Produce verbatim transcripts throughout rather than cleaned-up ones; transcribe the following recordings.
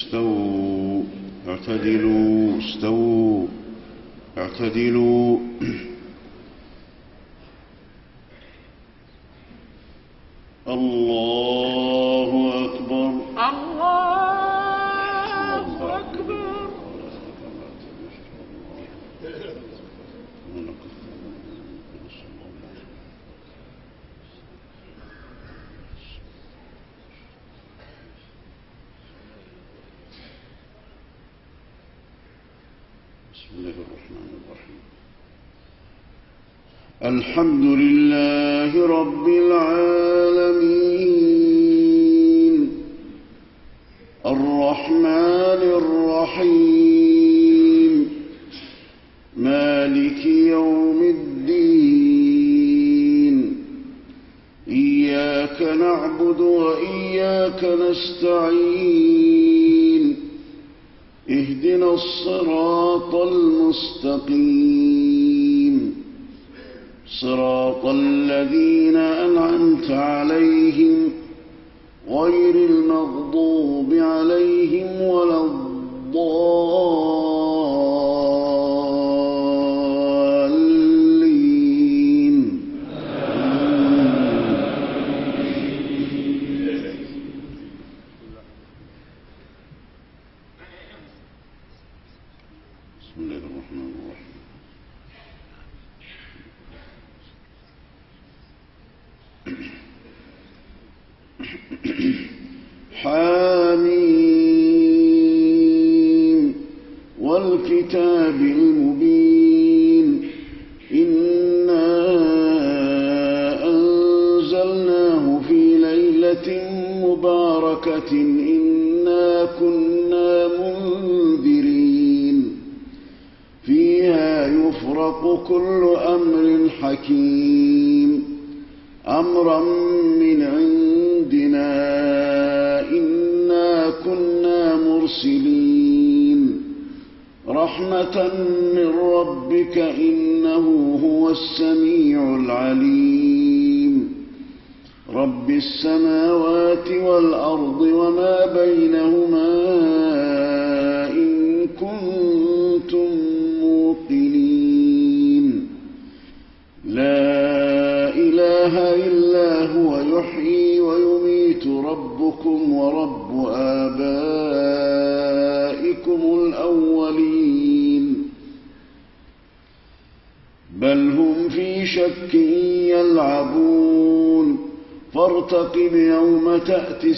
استووا اعتدلوا استووا اعتدلوا. الله أكبر الله أكبر. بسم الله الرحمن الرحيم. الحمد لله رب العالمين الرحمن الرحيم مالك يوم الدين إياك نعبد وإياك نستعين اهدنا الصراط المستقيم صراط الذين أنعمت عليهم غير المغضوب عليهم ولا الضالين. بسم الله الرحمن الرحيم. حاميم والكتاب المبين إنا أنزلناه في ليلة مباركة إنا كنا منذرين فيها يفرق كل أمر حكيم أمرا من عندنا إنا كنا مرسلين رحمة من ربك إنه هو السميع العليم رب السماوات والأرض وما بينهما إن كنتم موقنين. لا إله إلا هو يحيي ويميت ربكم ورب آبائكم الأولين بل هم في شك يلعبون فارتقب يوم تأتي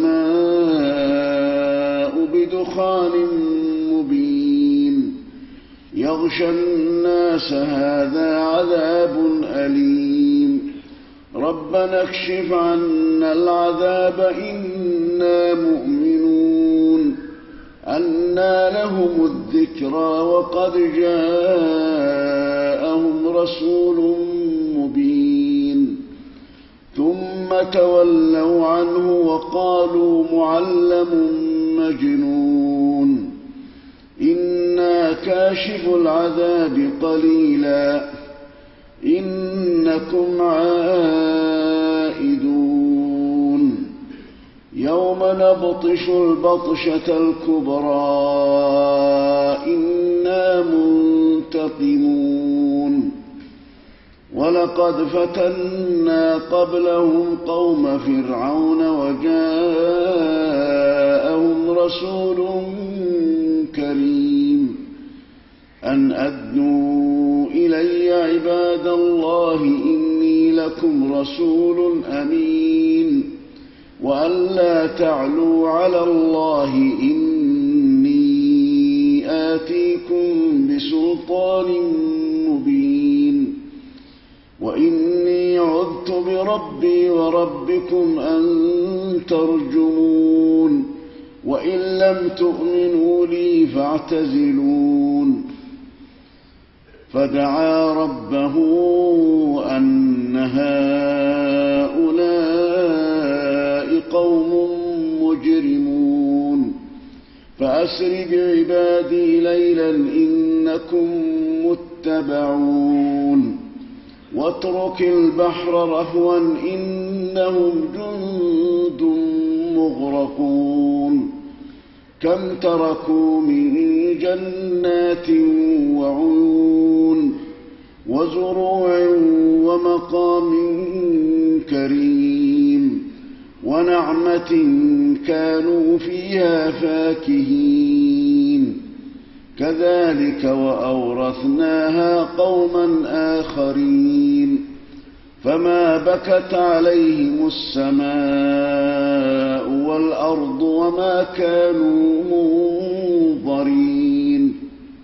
السماء بدخان مبين يغشى الناس هذا عذاب أليم ربنا اكشف عنا العذاب إنا مؤمنون أنى لهم الذكرى وقد جاءهم رسول مبين ثم تولوا عنه وقالوا معلم مجنون إنا كاشف العذاب قليلا إنكم عائدون يوم نبطش البطشة الكبرى إنا منتقمون ولقد فتنا قبلهم قوم فرعون وجاءهم رسول كريم أن أدنوا إلي عباد الله إني لكم رسول أمين وأن لا تعلوا على الله إني آتيكم بسلطان مبين وإني عذت بربي وربكم أن ترجمون وإن لم تؤمنوا لي فاعتزلون فدعا ربه أن هؤلاء قوم مجرمون فأسر بعبادي ليلا إنكم متبعون واترك البحر رهوا إنهم جند مغرقون كم تركوا من جنات وعيون وزروع ومقام كريم ونعمة كانوا فيها فاكهين كذلك وأورثناها قوما آخرين فما بكت عليهم السماء والأرض وما كانوا منظرين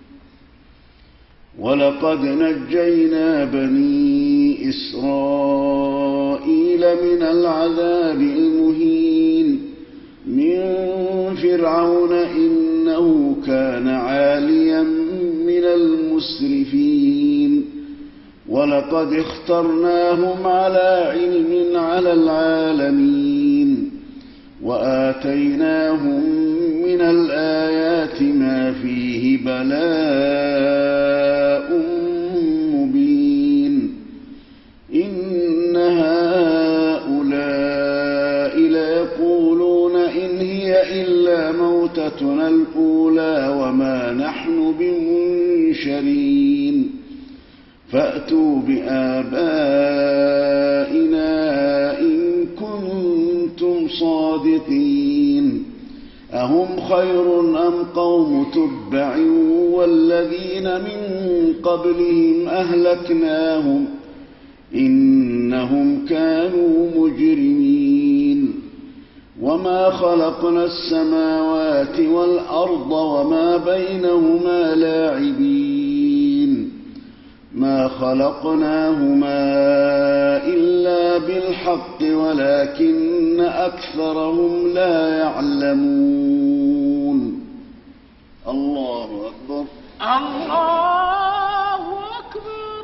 ولقد نجينا بني إسرائيل من العذاب المهين من فرعون إنه كان عاليا من المسرفين ولقد اخترناهم على علم على العالمين وآتيناهم من الآيات ما فيه بلاء مبين إن هؤلاء ليقولون إن هي إلا موتتنا الأولى وما نحن بمنشرين فأتوا بآبائنا إن كنتم صادقين أهم خير أم قوم تبع والذين من قبلهم أهلكناهم إنهم كانوا مجرمين وما خلقنا السماوات والأرض وما بينهما لاعبين ما خلقناهما إلا بالحق ولكن أكثرهم لا يعلمون الله أكبر الله أكبر.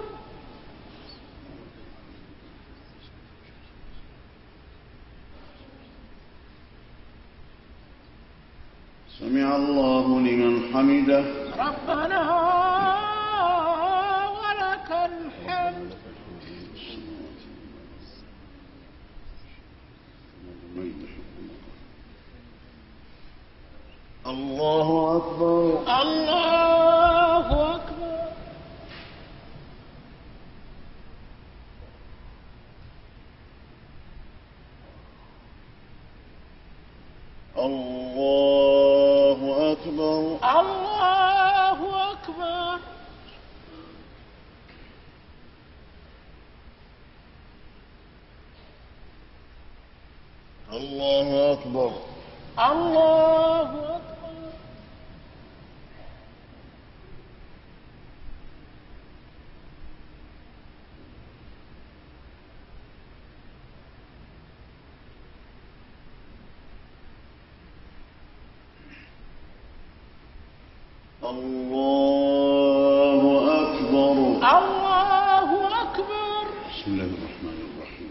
سمع الله لمن حمده ربنا ولك الحمد. الله أكبر الله أكبر. الله أكبر الله أكبر. الله أكبر الله أكبر. الله أكبر الله أكبر. بسم الله الرحمن الرحيم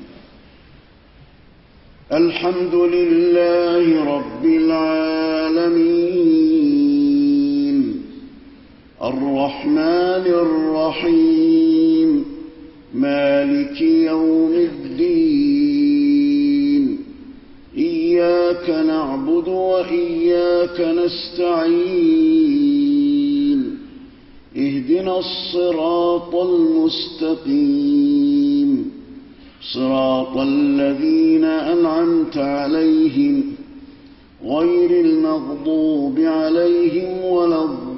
الحمد لله رب العالمين الرحمن الرحيم مالك يوم الدين إياك نعبد وإياك نستعين اهدنا الصراط المستقيم صراط الذين أنعمت عليهم غير المغضوب عليهم ولا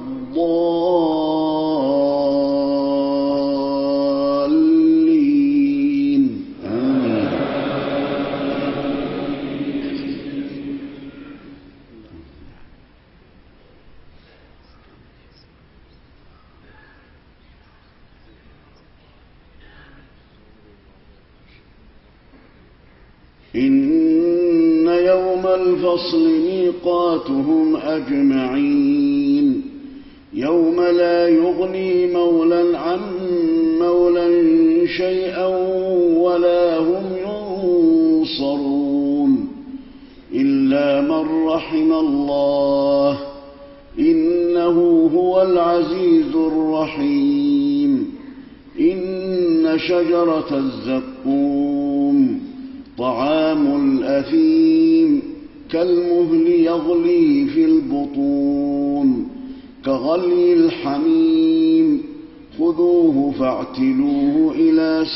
الضالين آمين. إن يوم الفصل ميقاتهم أجمعين يوم لا يغني مولى عن مولى شيئا ولا هم ينصرون إلا من رحم الله إنه هو العزيز الرحيم إن شجرة الزقوم طعام الأثيم كالمهل يغلي في البطون كغلي الحميم خذوه فاعتلوه إلى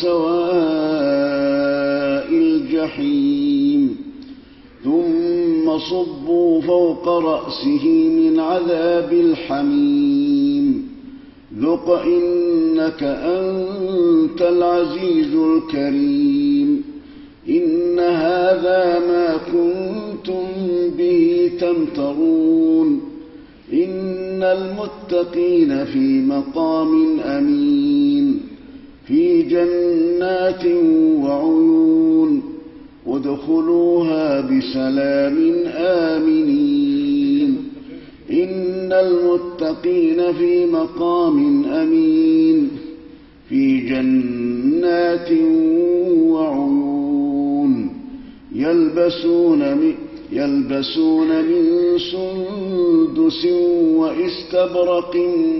سواء الجحيم ثم صبوا فوق رأسه من عذاب الحميم ذق إنك أنت العزيز الكريم إن هذا ما كنتم به تمترون إن المتقين في مقام أمين في جنات وعيون ادخلوها بسلام آمنين إن المتقين في مقام أمين في جنات وعيون يلبسون من يلبسون من سندس وإستبرق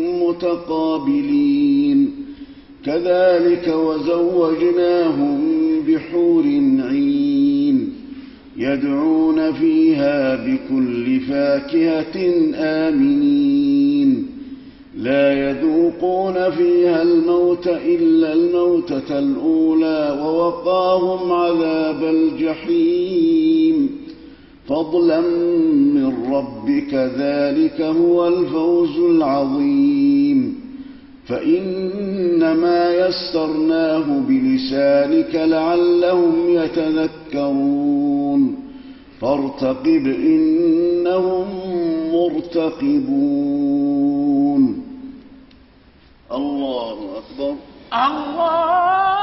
متقابلين كذلك وزوجناهم بحور عين يدعون فيها بكل فاكهة آمنين لا يذوقون فيها الموت إلا الموتة الأولى ووقاهم عذاب الجحيم فضلا من ربك ذلك هو الفوز العظيم فإنما يسرناه بلسانك لعلهم يتذكرون فارتقب إنهم مرتقبون الله أكبر الله